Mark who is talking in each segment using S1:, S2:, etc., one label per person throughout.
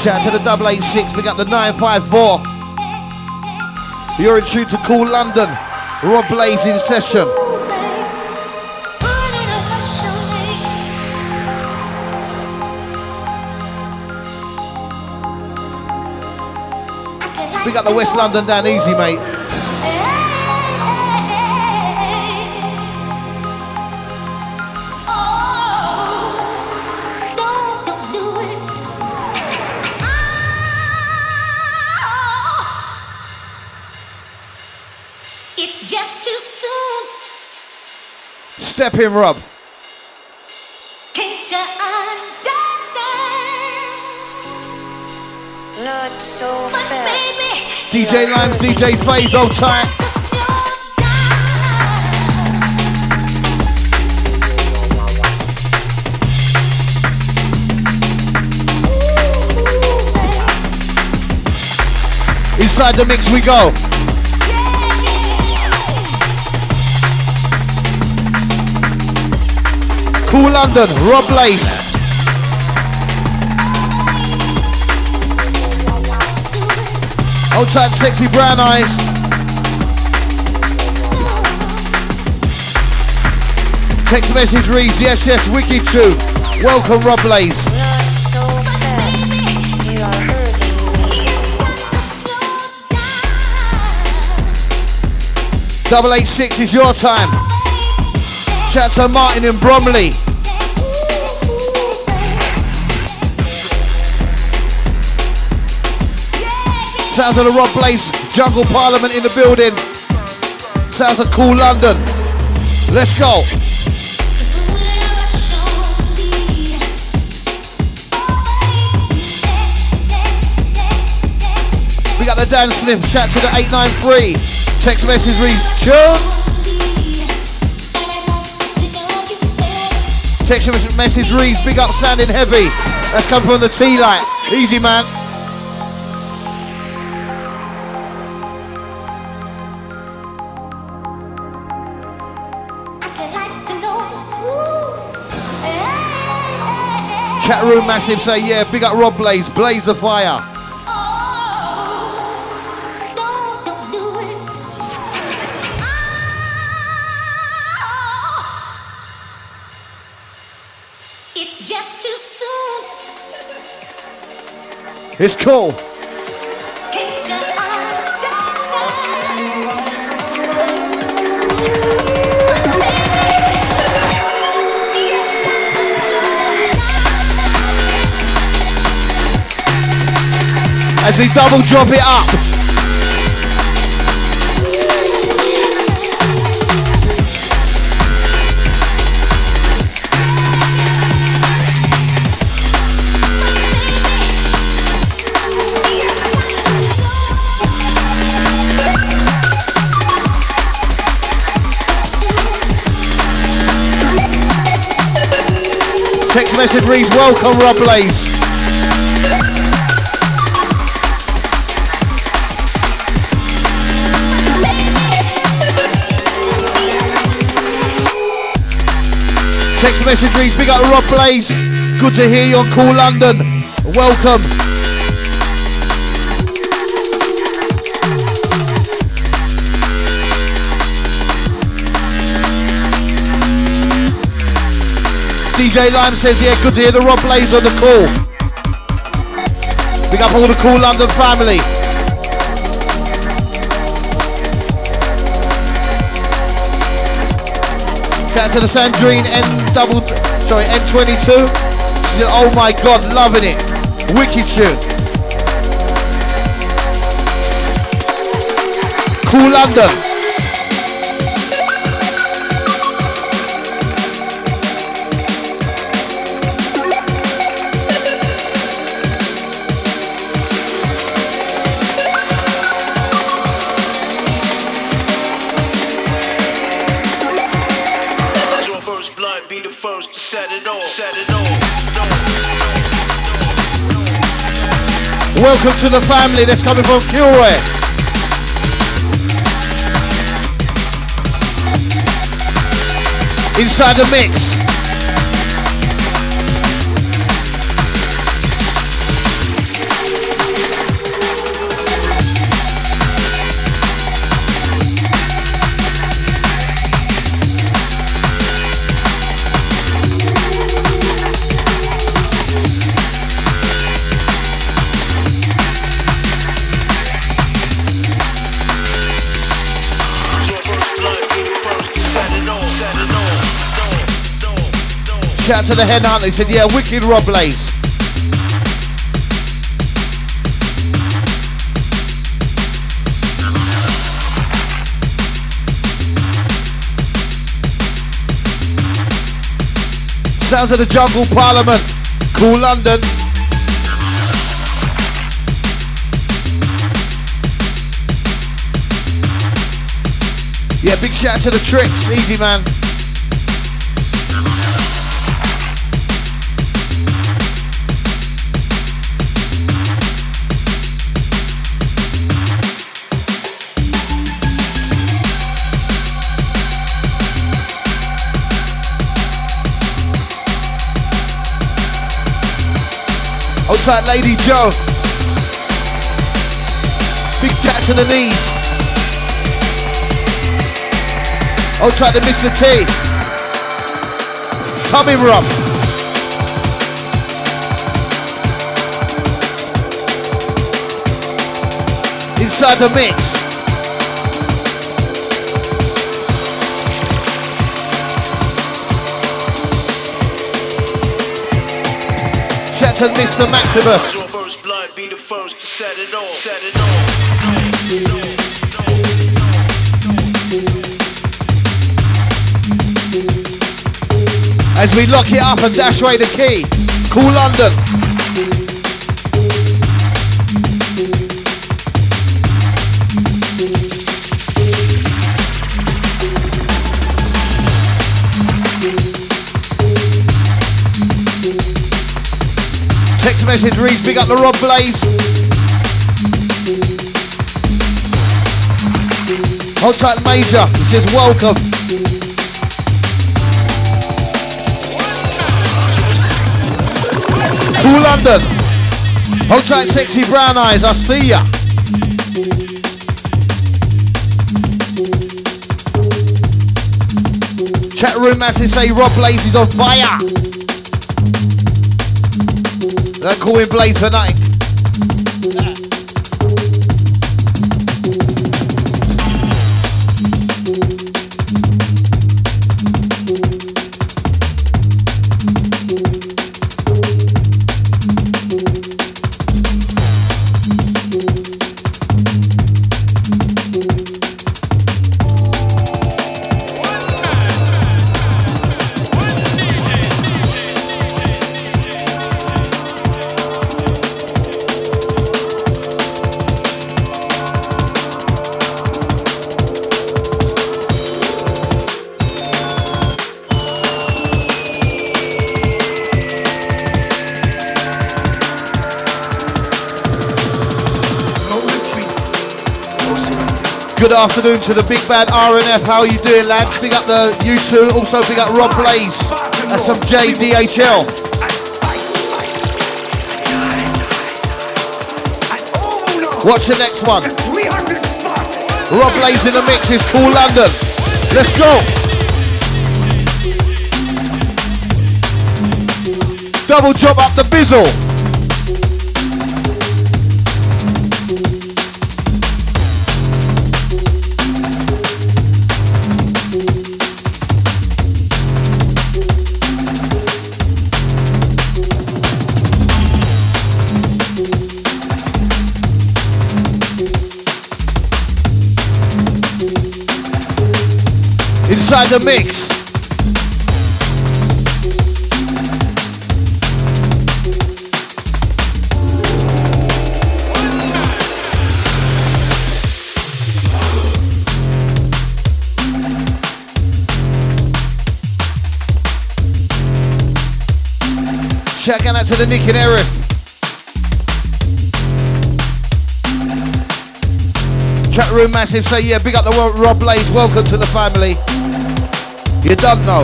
S1: Shout out to the 886, we got the 954. You're in tune to Cool London. Rob Blaze in session. We got the West London down easy, mate.
S2: It's just too soon.
S1: Step in, Rob.
S2: Can't you understand? Not so fast.
S1: DJ Limes, DJ Faze, hold tight. Inside the mix we go. Cool London, Rob Blaze. Hold tight, sexy brown eyes. Text message reads, yes, yes, wicked too. Welcome, Rob Blaze.
S2: Not so fast. You are hurting me.
S1: 886 is your time. Shout out to Martin in Bromley. Sounds of the Rob Blaze Jungle Parliament in the building. Sounds of Cool London. Let's go. We got the Dan Slim. Shout out to the 893. Text message reads, Chum. Text message reads, big up sounding heavy. That's come from the T-Light. Easy, man. Chat room massive say, yeah, big up Rob Blaze. Blaze the fire. It's cool. As we double drop it up. Text message reads, welcome Rob Blaze. Text message reads, big up Rob Blaze. Good to hear you on Cool London. Welcome. DJ Lime says, yeah, good to hear the Rob Blaze on the call. Big up all the Cool London family. Shout out to the Sandrine N22. She said, oh my God, loving it. Wicked tune. Cool London. Welcome to the family that's coming from Kilroy. Inside the mix. Shout out to the hen hunter. He said, yeah, wicked Rob Blaze. Sounds of the Jungle Parliament. Cool London. Yeah, big shout out to the Tricks. Easy, man. Outside Lady Joe. Big chat to the knees. Outside the Mr. T. Tommy Rob. Inside the mix. Shout to Mr. Maximus.
S3: Your first blood be the first to set it off. Set it off.
S1: As we lock it up and dash away the key. Cool London. Text message reads, big up the Rob Blaze. Hold tight Major, he says welcome. Cool London. Hold tight Sexy Brown Eyes, I see ya. Chat room masses say Rob Blaze is on fire. Don't call him Blaze for nothing. Good afternoon to the big bad RNF. How are you doing, lads? Big up the U2. Also big up Rob Blaze. That's some JDHL. Watch the next one. Rob Blaze in the mix is Cool London. Let's go. Double drop up the bizzle. Inside the mix. Checking out to the Nick and Eric. Chat room massive say yeah, big up the Rob Blaze, welcome to the family. You don't know.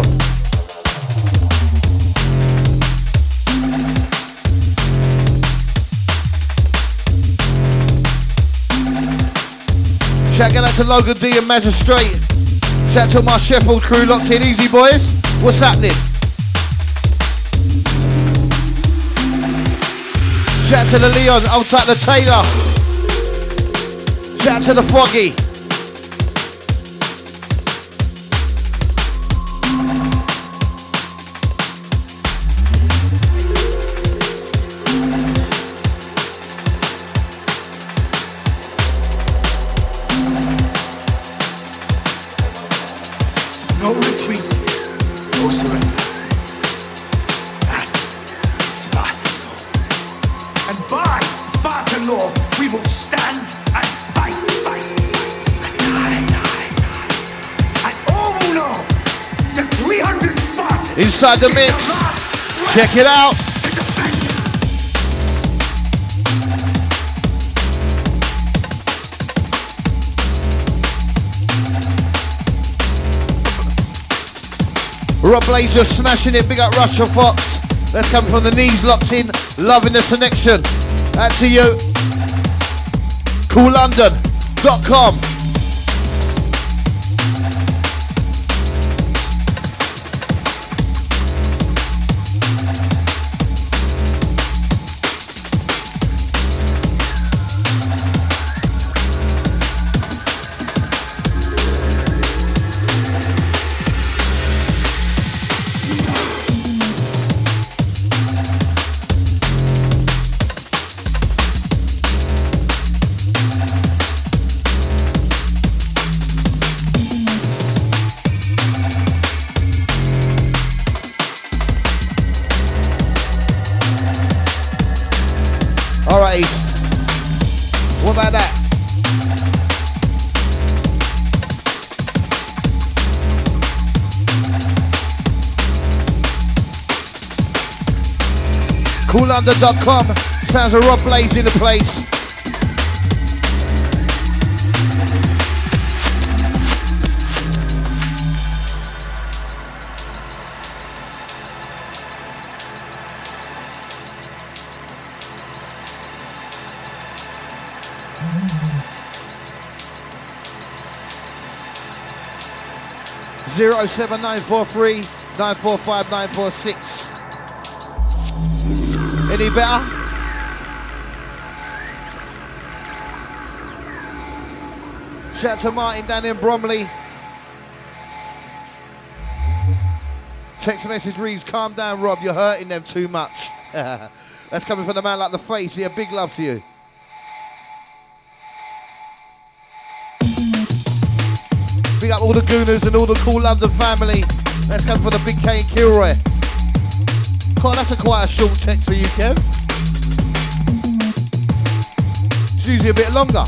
S1: Checking out to Logan D and Magistrate. Shout out to my Sheffield crew locked in. Easy boys, what's happening? Shout out to the Leon, I'll take the Taylor. Shout out to the Foggy.
S4: No retreat, no surrender. That's Spartan law. And by Spartan law, we will stand and fight. And all will know that 300 Spartans
S1: Inside the mix. Check it out. Rob Blaze just smashing it. Big up Russia Fox. Let's come from the knees locked in. Loving the connection. Out to you. CoolLondon.com. Alright, what about that? CoolLondon.com. Sounds of Rob Blaze in the place. Zero 7943 945 946. Any better? Shout out to Martin down in Bromley. Text message reads, calm down Rob, you're hurting them too much. That's coming from the man like the face. Yeah, big love to you. Big up all the Gooners and all the Cool London family. Let's come for the Big K and Kilroy. God, that's quite a short text for you, Kev. It's usually a bit longer.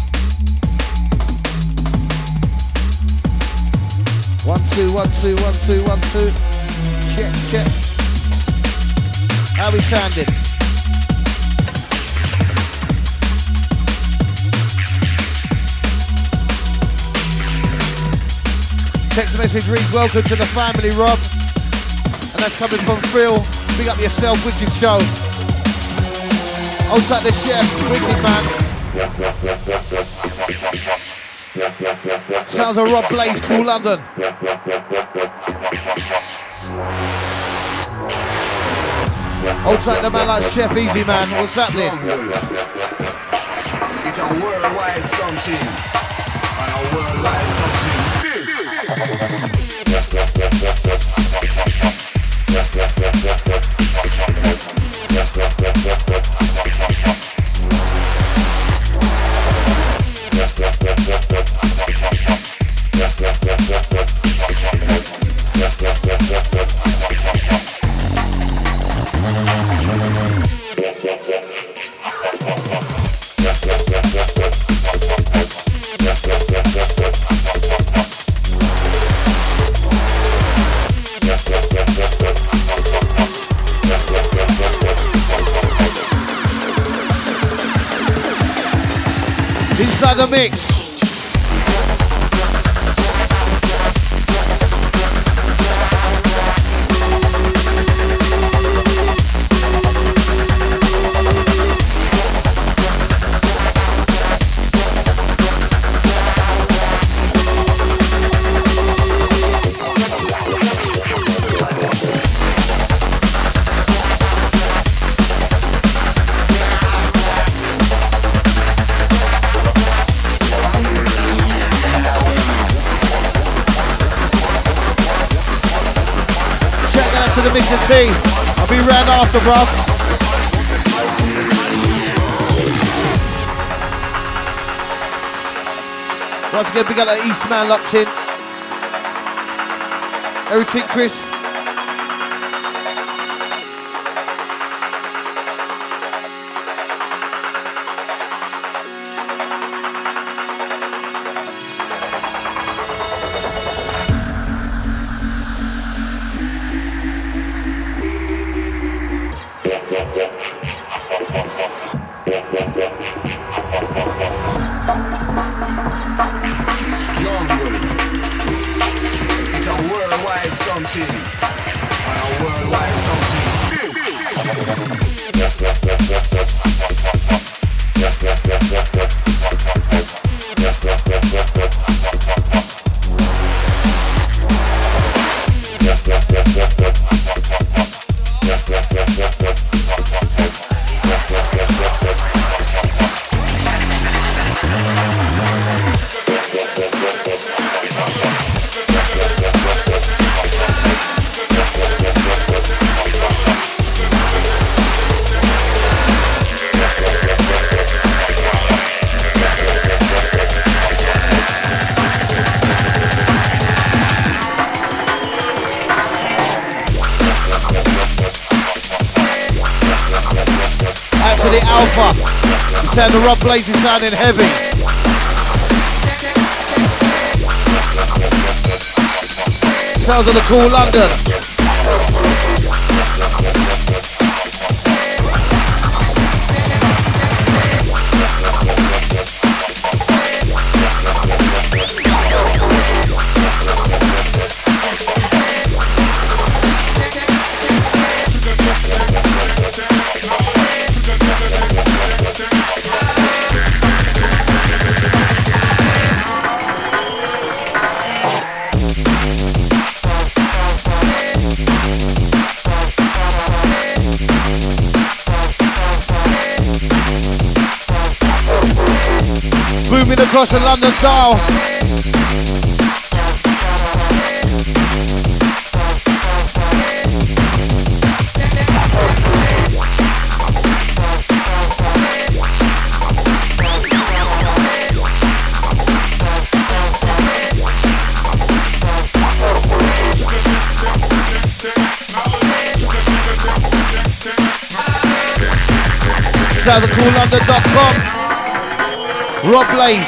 S1: 1 2 1 2 1 2 1 2. Check. How we sounding? Text message reads, welcome to the family, Rob. And that's coming from Phil. Big up yourself, wicked show. I'll take the chef, wicked man. Sounds of Rob Blaze, Cool London. I'll take the man like Chef Easy Man. What's happening?
S5: It's a worldwide something. And a worldwide something.
S1: Inside the mix. To the Mr. T. I'll be round after, bruv. Once again, big up that East man locked in. Everything, Chris? The Rob Blaze is sounding heavy. Sounds of the cool London. Booming across the London dial. SoundTheCoolLondon.com. Rob Blaze.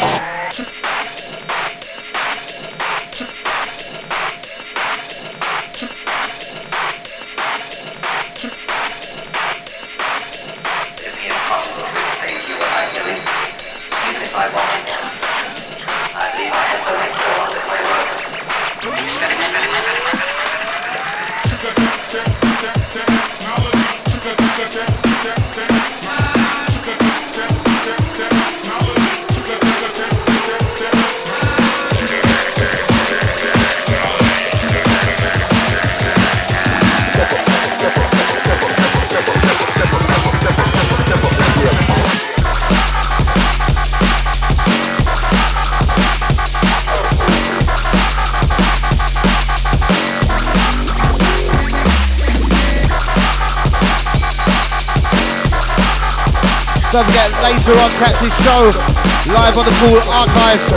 S1: Don't forget, later on, catch this show live on the Cool Archives.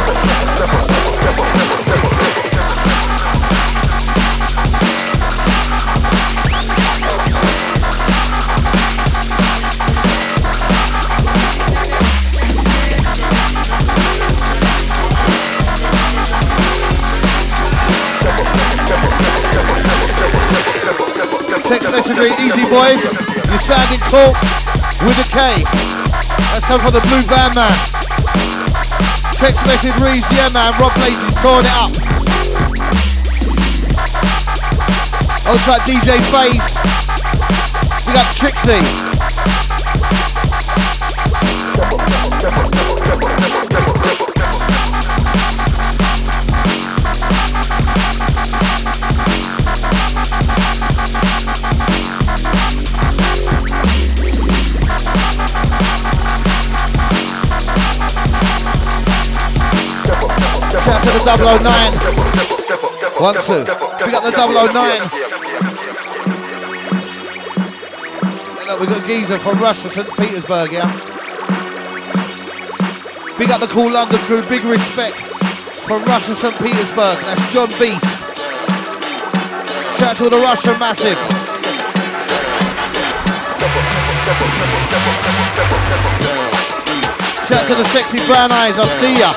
S1: Text messaging, easy boys. You're sounding cool with a K. That's come from the Blue Van Man. Text message reads, yeah man, Rob Blaze is pouring it up. Also DJ FaZe. We got Trixie. Shout out to the 009. 1, 2. We got the 009. And look, we got Geezer from Russia, St. Petersburg, yeah? Big up the Cool London crew, big respect from Russia, St. Petersburg. That's John Beast. Shout to the Russian massive. Shout to the sexy brown eyes, I see ya.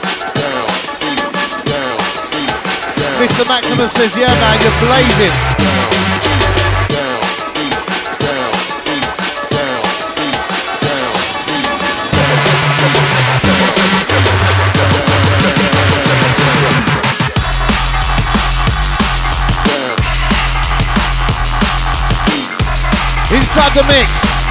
S1: Mr. Maximus says, yeah man, you're blazing. Inside the mix.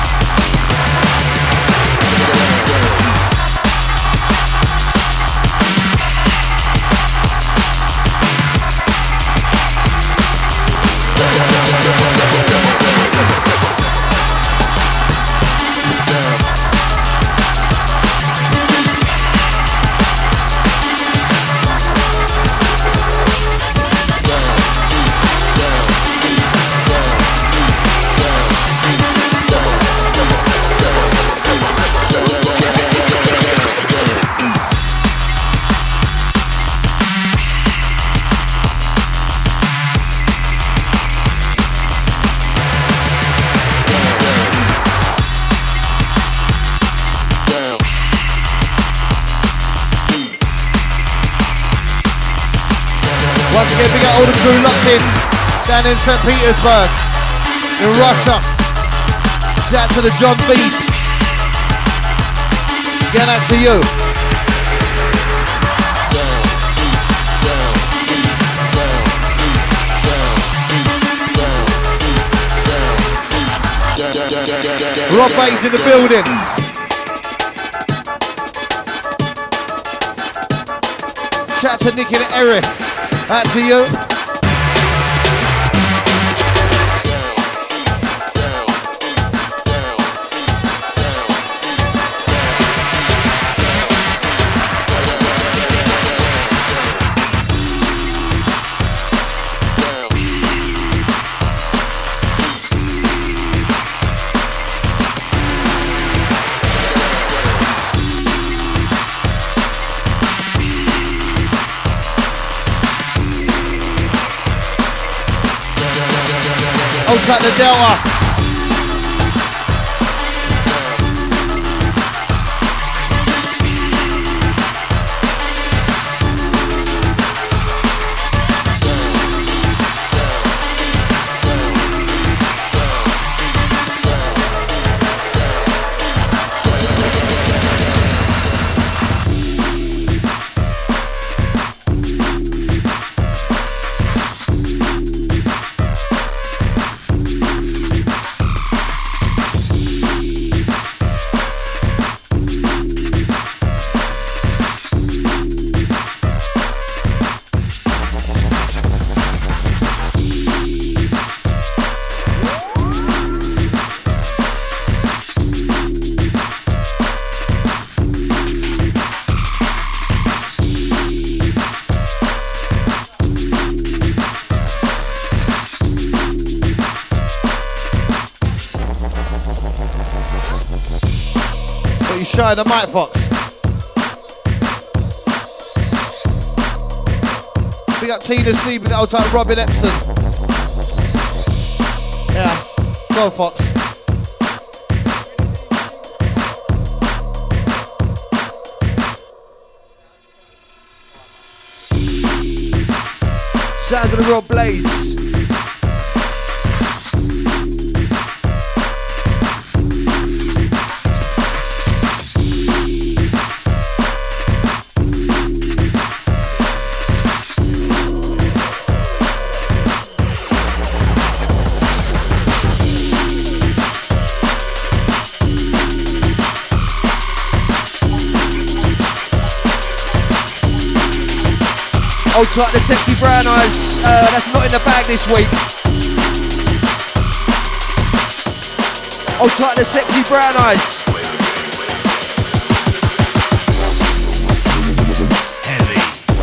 S1: Once again, we got all the crew locked in down in St. Petersburg, in Russia. Shout out to the John Beast. Get out to you. Rob Bates in the building. Shout out to Nick and Eric. Out to you. Hold tight the Delta. Shy the mic box. We got Tina sleeping out time Robin Epson. Yeah, go Fox.
S6: Sound of the Rob Blaze. Hold tight the sexy brown eyes, that's not in the bag this week. Hold tight the sexy brown eyes.
S7: Heavy.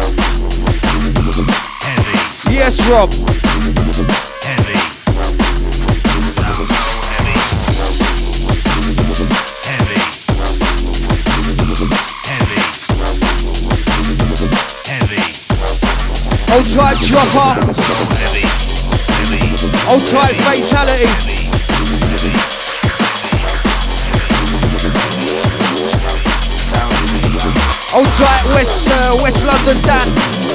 S7: Heavy.
S6: Yes, Rob.
S7: Heavy. Sound so heavy. Heavy. Heavy. Heavy.
S6: Hold tight, dropper.
S7: Heavy.
S6: Old tight fatality. Old tight West London Dan.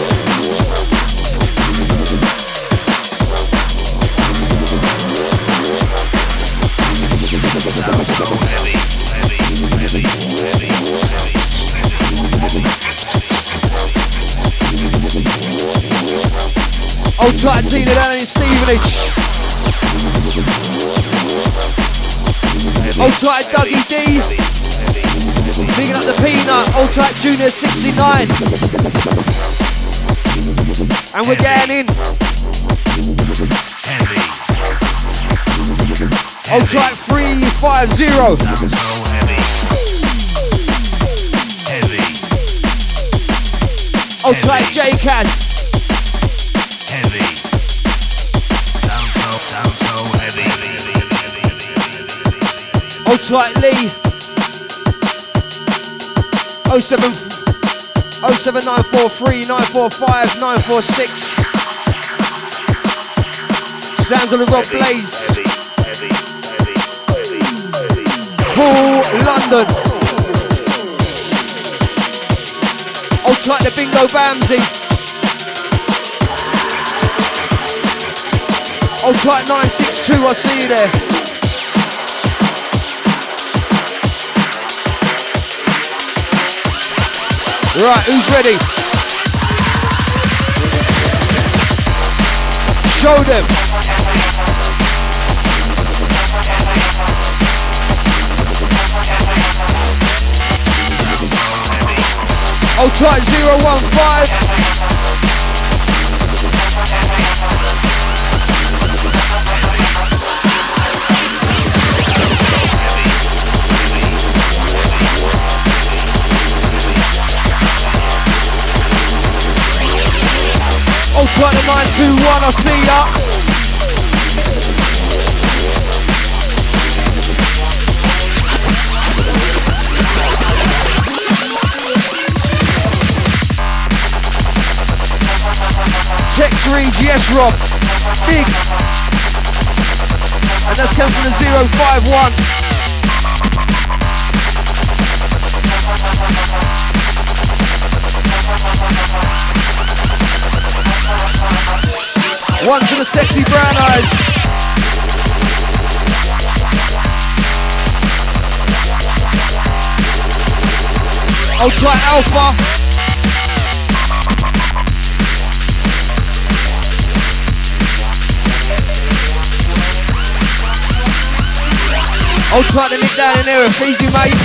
S7: Sounds so heavy, heavy, heavy, heavy, heavy.
S6: Old tight Tina down in Stevenage. Old tight Dougie D. Bigging up the peanut. Old tight Junior 69. And we're getting in.
S7: Heavy.
S6: Old tight 350.
S7: Sounds so heavy. Heavy.
S6: Old tight J-Caz.
S7: Heavy. Sounds so heavy.
S6: Old tight Lee. 07943 945 946. Sounds of the Rob Blaze. Paul London. Old tight the Bingo Bamsey. Old tight 962, I see you there. Right, who's ready? Show them. Old tight 015. Old tight the 921, I see ya. Text reads, yes Rob, big. And that's come from the 051. One to the sexy brown eyes. Old tight Alpha. Old tight the Nick down in there, easy mate.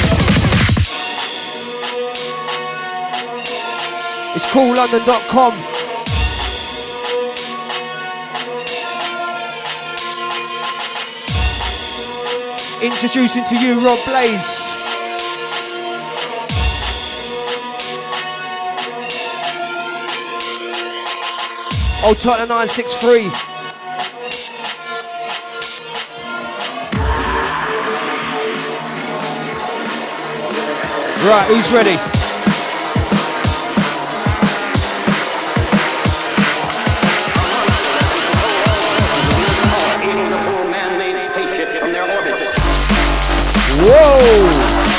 S6: It's coollondon.com. Introducing to you Rob Blaze. Old tight the 963. Right, who's ready? Whoa!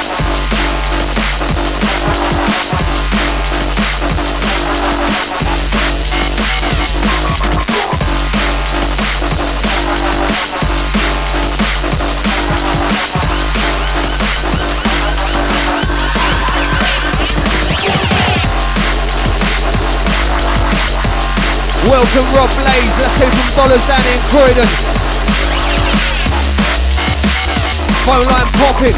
S6: Welcome Rob Blaze, let's go from Dollars down in Croydon. Phone line popping.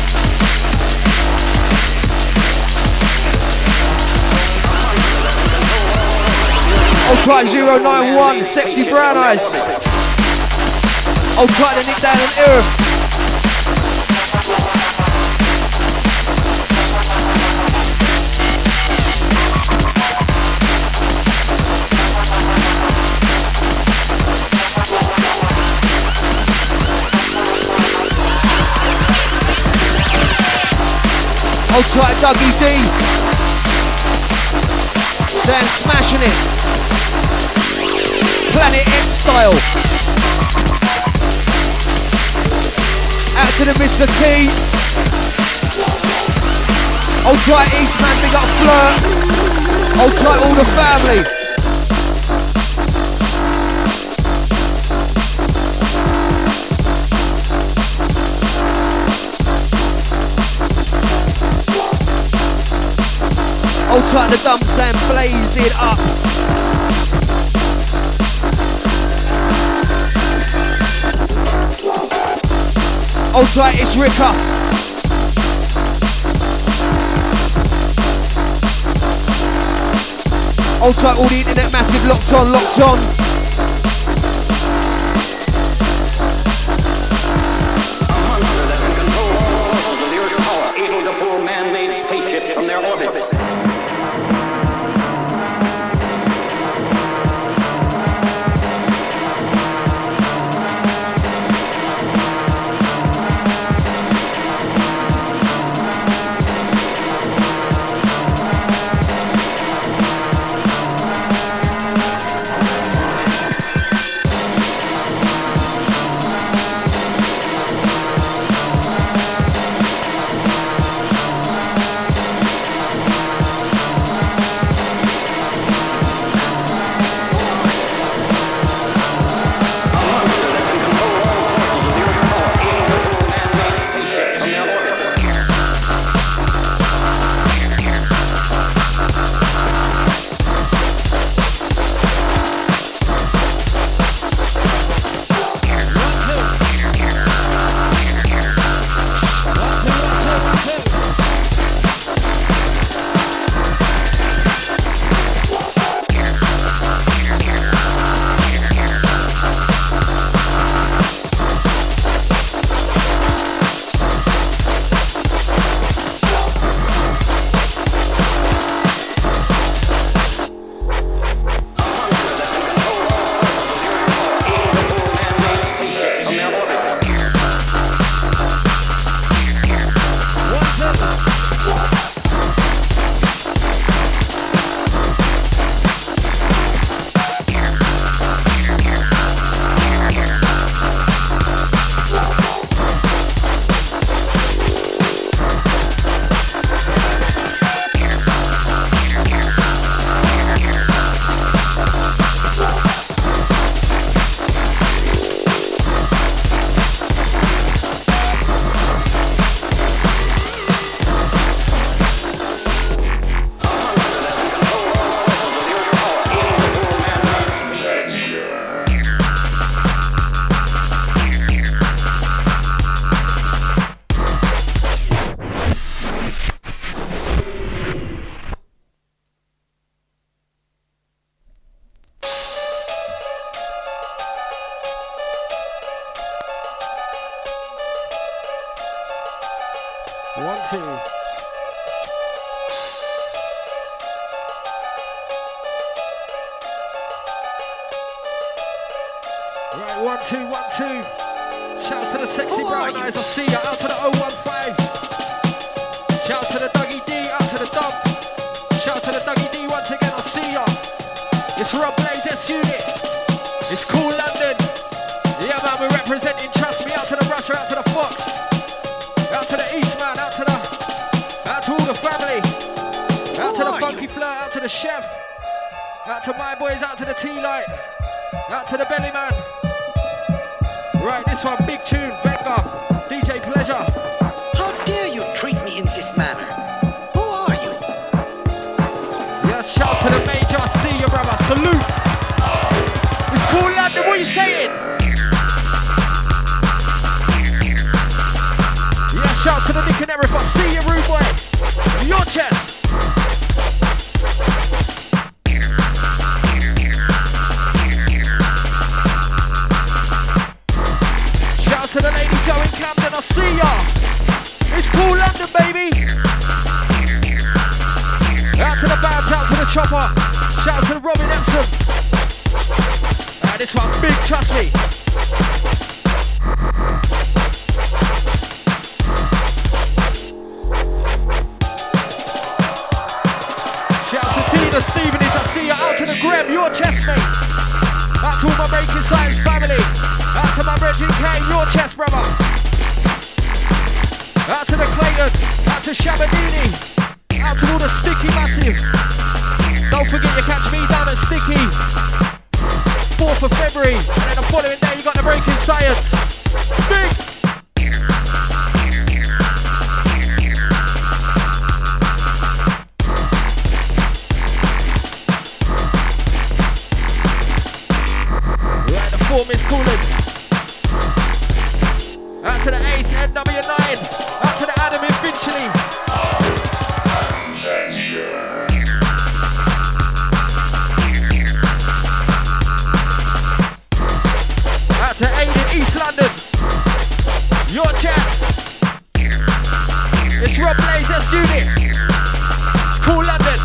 S6: Old tight 091, sexy brown eyes. Old tight the Nick down in Earth. Old tight Dougie D. Sam smashing it. Planet X style. to the Mr. T. Hold tight Eastman, big up Flirt. Hold tight all the family. Hold tight the dumps and blaze it up. Hold tight, it's Ricka. Hold tight all the internet massive, locked on, locked on. 4th of February. And then the following day, you got the Breaking Science. Big! Right, the form is cooling. Out to the Ace, NW9. Out to the Adam in Finchley. Out to Aid in East London. Your chat. It's Rob Blaze, that's Unit. It's Cool London.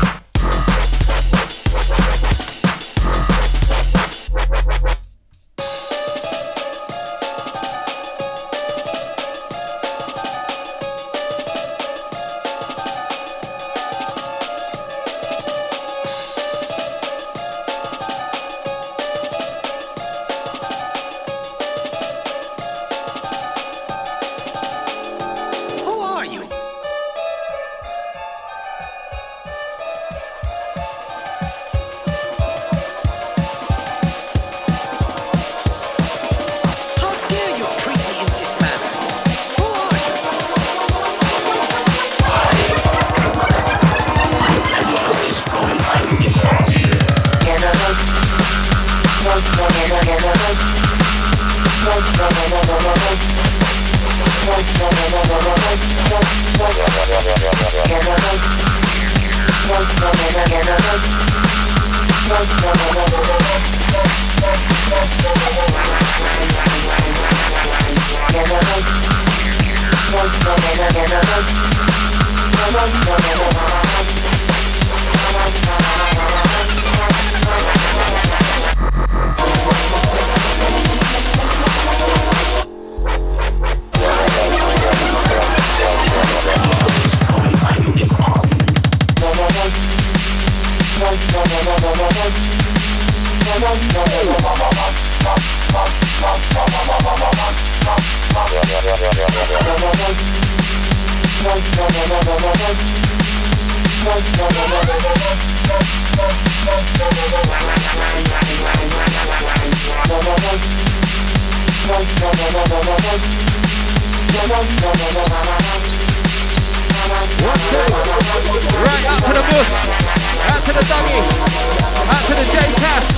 S6: Right, out to the bush, out to the doggy, out to the J-Cast.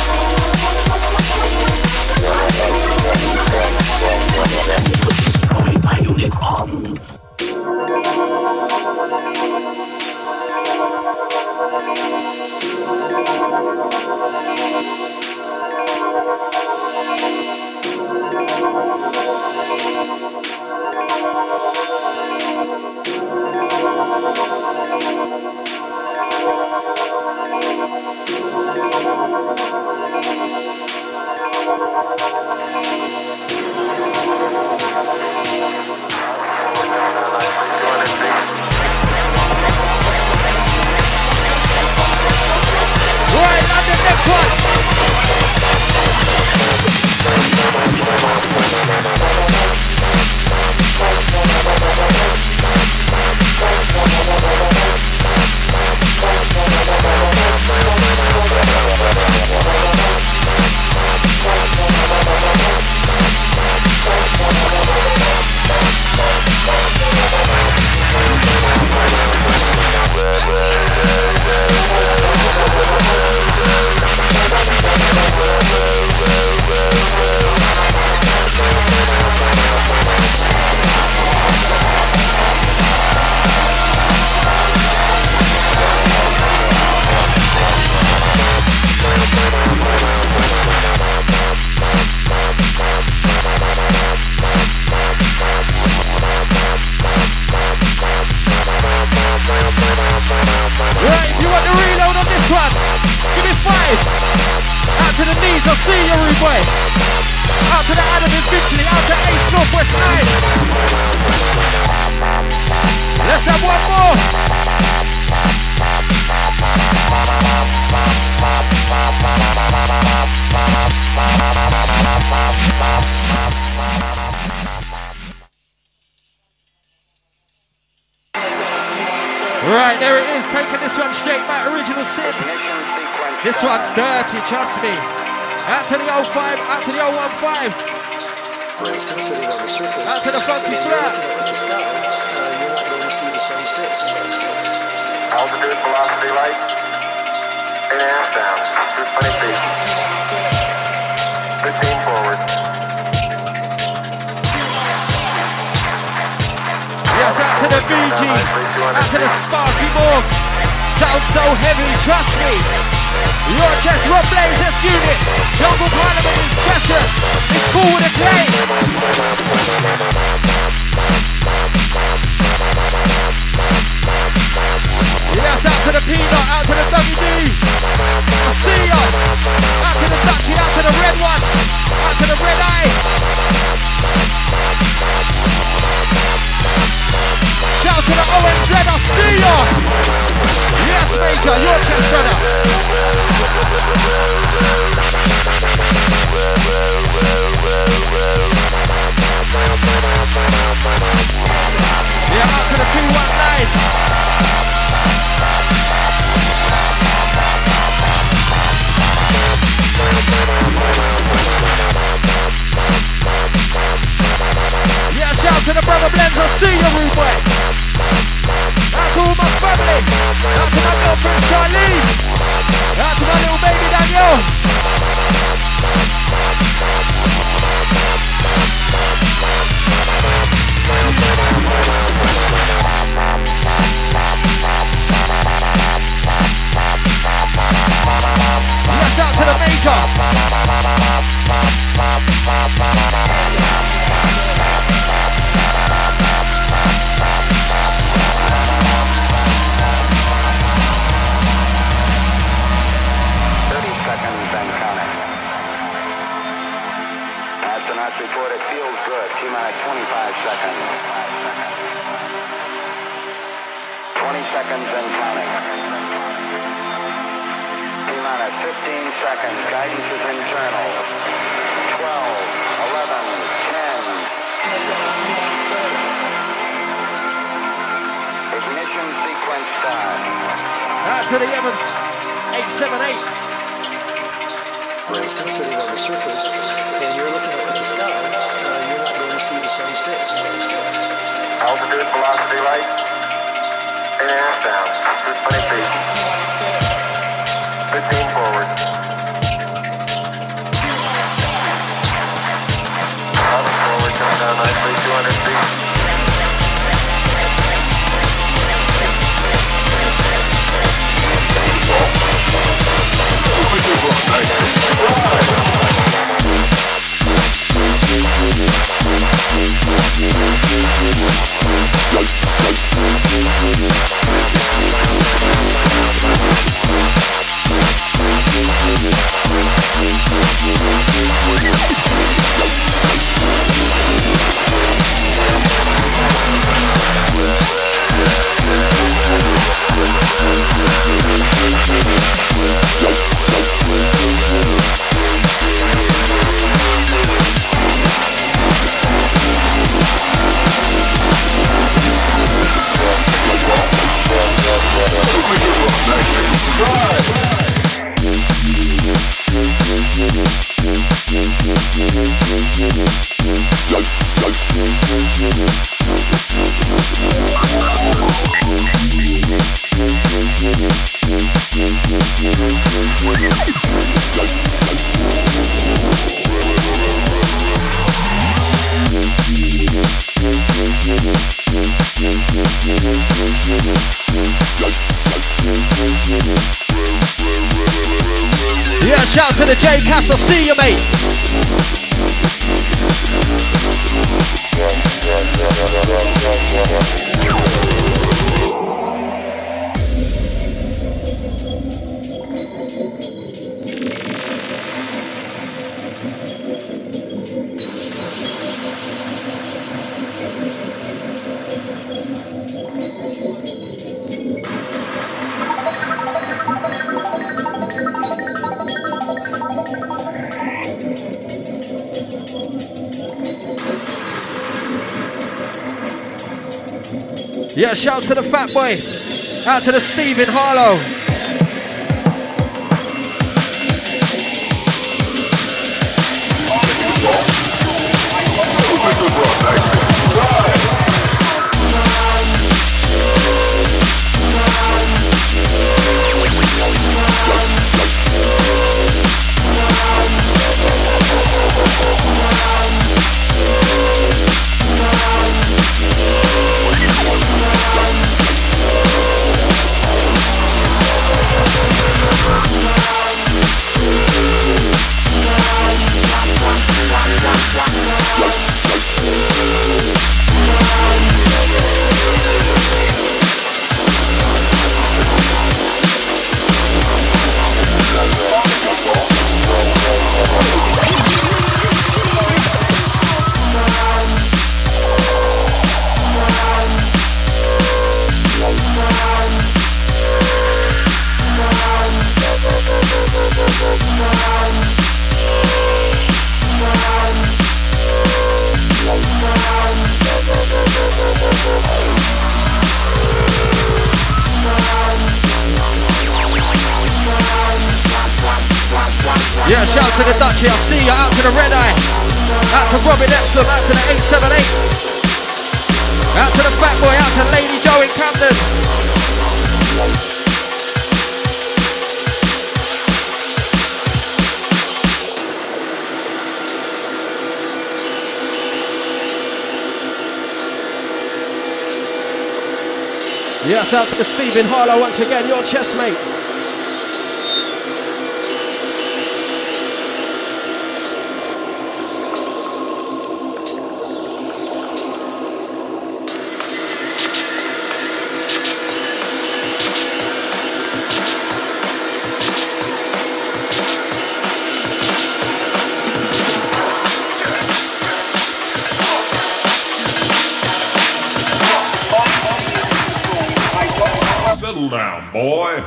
S6: Right, on the next one. Right, if you want the reload on this one, give me 5. Out to the knees, I'll see you, rude boy. Out to the Adam in Finchley, out to Ace Northwest 9. Let's have one more. Right, there it is, taking this one straight back, original sin. This one dirty, trust me. Out to the 05, out to the 015.
S8: Princeton sitting on the surface.
S6: Out to the funky
S8: and
S6: flat.
S8: you're looking up at the sky, you're not going to see the sun's disk.
S9: Altitude, velocity, light. 8.5 down. 20 feet. 15 forward.
S6: Yes, out to the BG. Out to the Sparky Morg. Sounds so heavy, trust me. Your chest, Rob Blazers unit. Jungle Parliament in session. It's cool with a clay. Yes, out to the Peanut, out to the WD. I see ya. Out to the Dutchie, out to the red one. Out to the red eye. Shout to the ONZ, I see ya. Yes, Major, your chest, brother. Yeah, out to the 219. Yeah, shout to the brother Blends, I see you, rude boy. Out to all my family. Out to my girlfriend Charlene. Out to my little baby Daniel. Yes, out to the Major.
S9: Report it feels good. T-minus 25 seconds. 20 seconds and counting. T-minus 15 seconds. Guidance is internal. 12, 11, 10. Ignition sequence start.
S6: Out to the Evans 878.
S8: Princeton sitting on the surface, and you're looking up at the sky, you're not going to see the sun's disk.
S9: Altitude, velocity, light. 8.5 down. 20 feet. 15 forward. Forward, coming down nicely. 200 feet.
S6: Yeah, shout to the J Castle, see you, mate. Yeah, shouts to the fat boy. Out to the Steve in Harlow. Dutchy, I see you. Out to the Red Eye. Out to Robin Epsom. Out to the 878. Out to the Fat Boy. Out to Lady Joe in Camden. Yes, out to Stephen Harlow once again, your chest mate.
S10: Settle down, boy.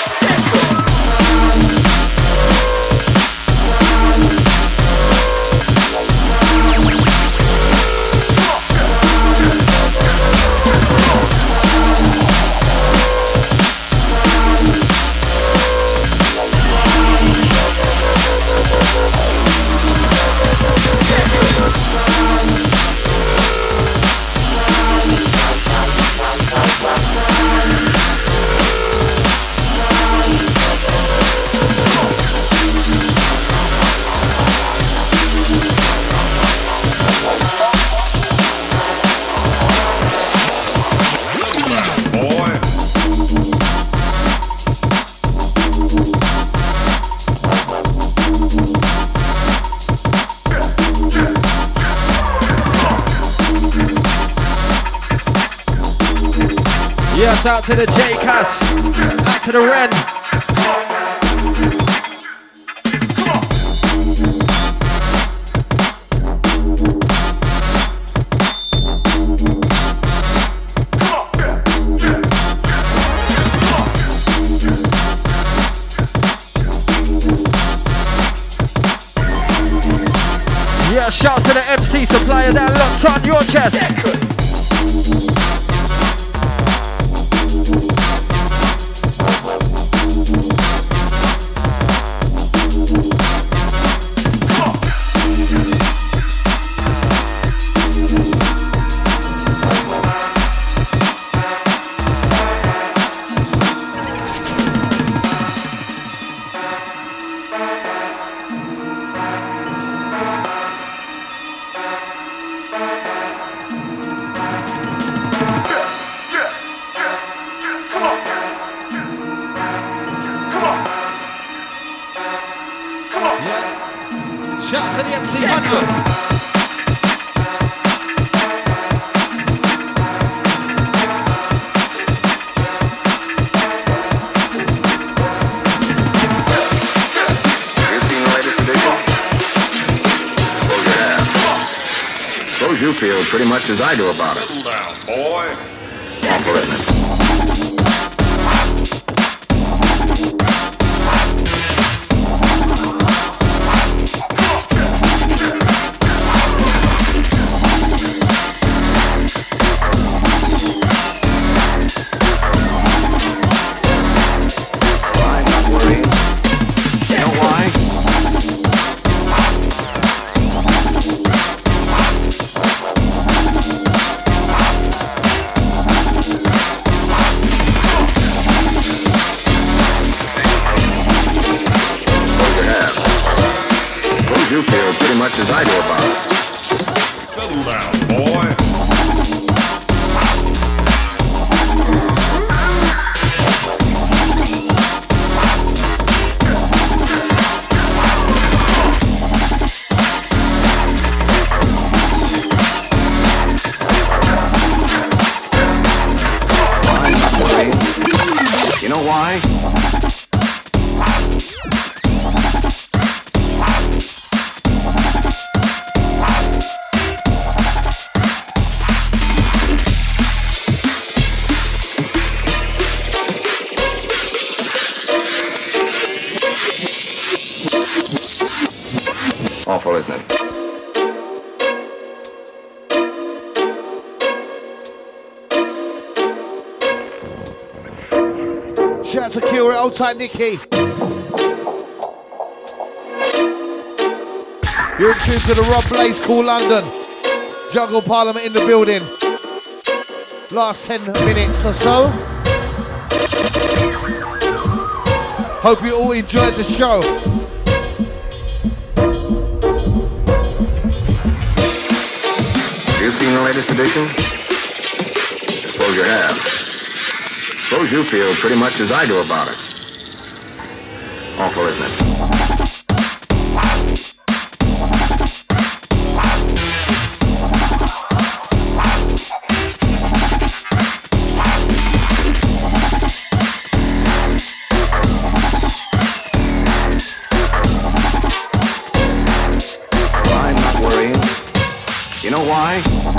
S6: Yes, out to the J-Cast, out to the Ren. Yeah, shouts to the MC supplier that locked on your chest.
S1: Shouts to the MC Hunter.
S11: Suppose you feel pretty much as I do about it.
S10: Settle down, boy.
S11: Awful, isn't it? You feel pretty much as I do about it.
S10: Settle down, boy.
S11: I'm not worried. You know why? Awful, isn't it?
S1: Shout out to Kira, old tight Nicky. You're in tune to the Rob Blaze Cool London. Jungle Parliament in the building. Last 10 minutes or so. Hope you all enjoyed the show.
S11: You seen the latest edition? Suppose you have. Suppose you feel pretty much as I do about it. Awful, isn't it? I'm not worrying. You know why?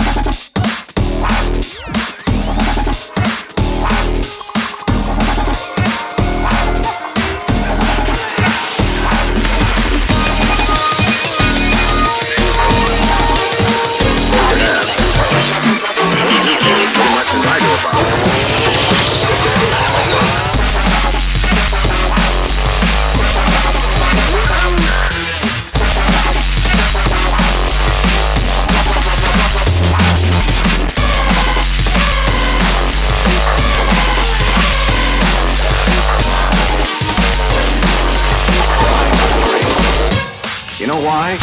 S11: You know why?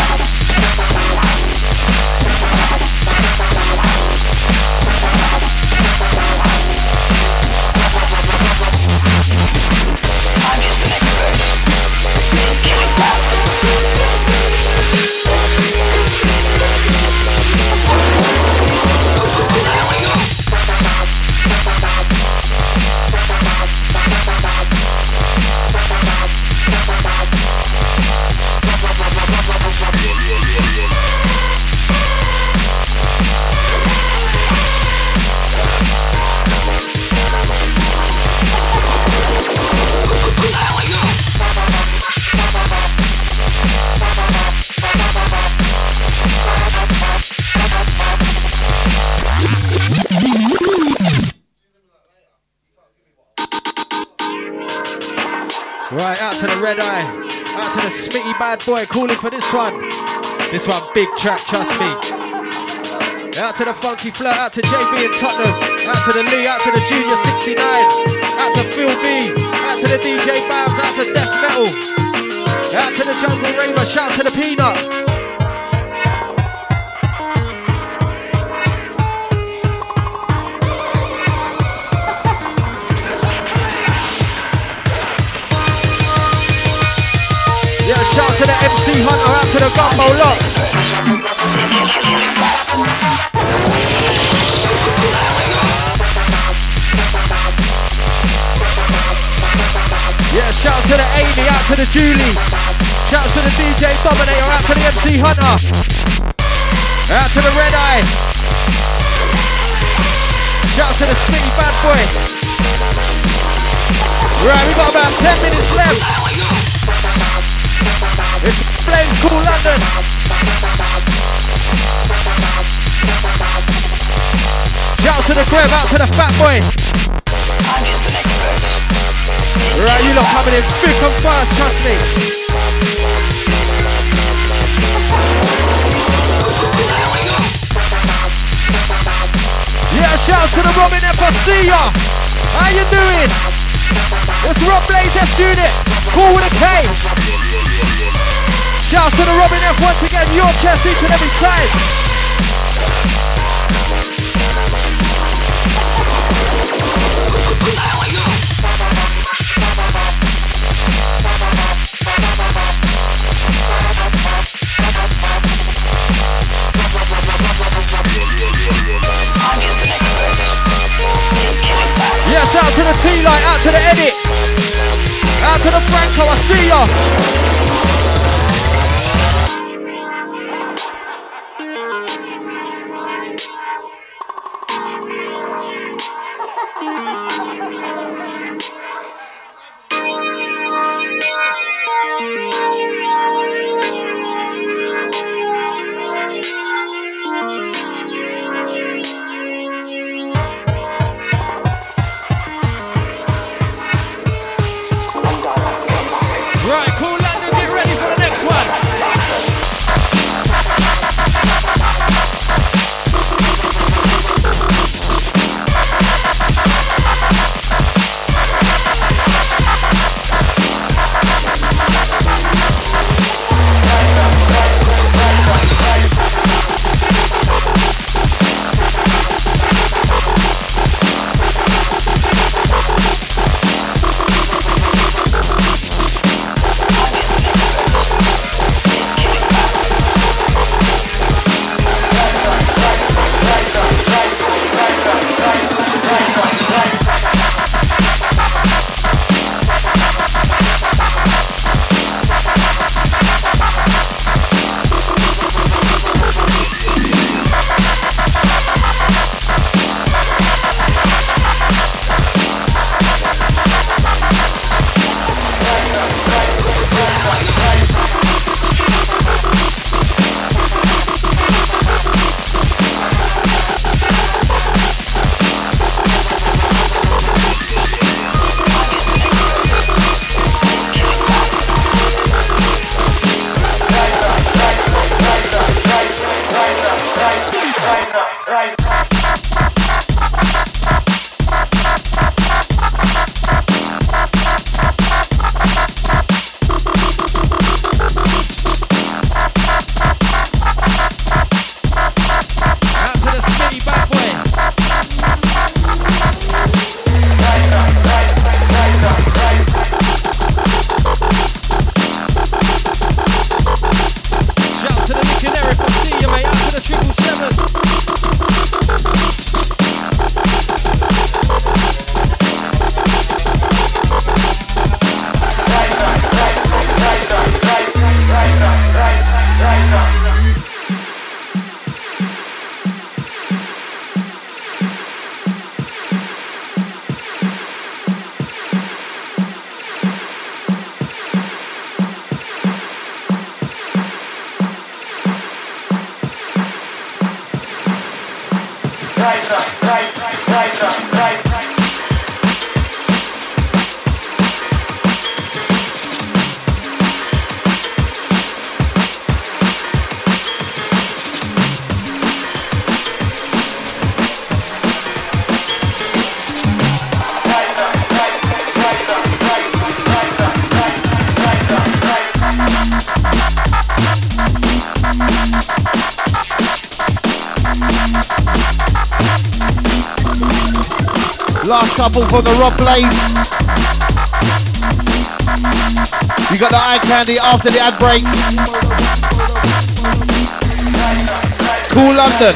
S6: Right, out to the Red Eye, out to the Smitty Bad Boy calling for this one. This one, big track, trust me. Out to the Funky Flirt, out to JB in Tottenham, out to the Lee, out to the Junior 69, out to Phil B, out to the DJ Bams, out to Death Metal, out to the Jungle Raver, shout to the Peanut. Yeah, shout to the MC Hunter, out to the Gumbo lot. Yeah, shout to the Amy, out to the Julie. Shout to the DJ Dominator, out to the MC Hunter. Out to the Red Eye. Shout to the Smitty Bad Boy. Right, we got about 10 minutes left. It's Blaze Cool London. Shout to the Greb, out to the Fat Boy. Right, you lot coming in thick and fast, trust me. Yeah, shout to the Robin F. I see ya. How you doing? It's Rob Blaze S Unit. Cool with a K. Shouts to the Robin F once again, your chest each and every time. Yes, out to the T-Light, out to the Edit, out to the Franco, I see ya. Right, Cool London, get ready.
S1: Last couple from the Rob Blaze. You got the eye candy after the ad break. Cool London.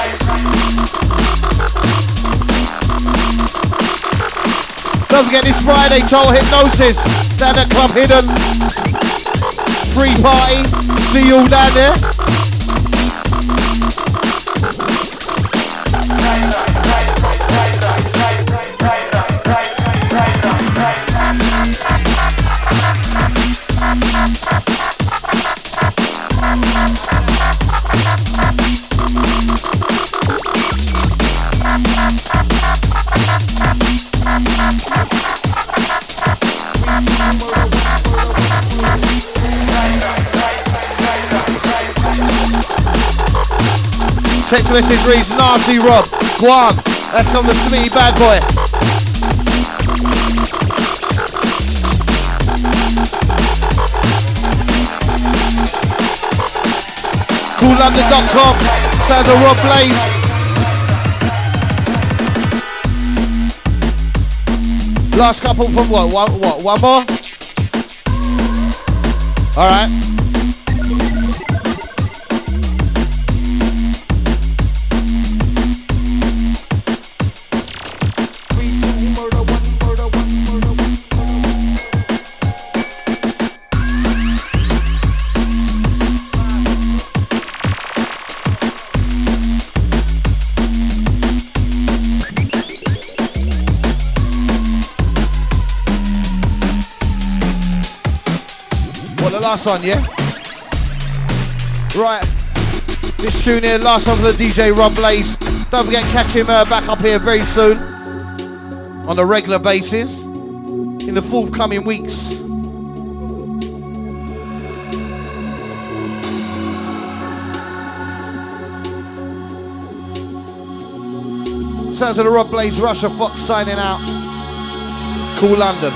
S1: Don't forget this Friday, Total Hypnosis down at Club Hidden. Free party. See you all down there. Text message reads Nasty Rob, Guam. That's from the Smitty Bad Boy. CoolLondon.com. Sounds of Rob Blaze. Last couple from what? One more? Alright. Last one, yeah? Right. This tune here, last one for the DJ Rob Blaze. Don't forget, catch him back up here very soon. On a regular basis. In the forthcoming weeks. Sounds of the Rob Blaze, Russia Fox signing out. Cool London.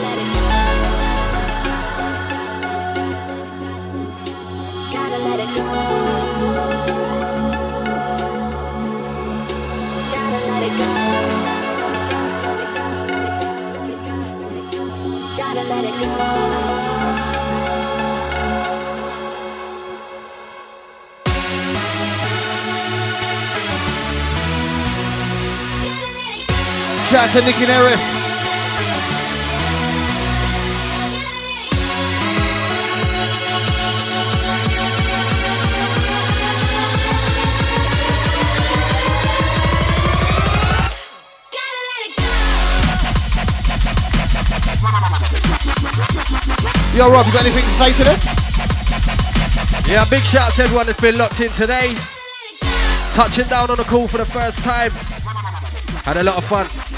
S1: Shout out to Nick and Eric. Yo Rob, you got anything to say to them?
S6: Yeah, big shout out to everyone that's been locked in today. Touching down on the call for the first time. Had a lot of fun.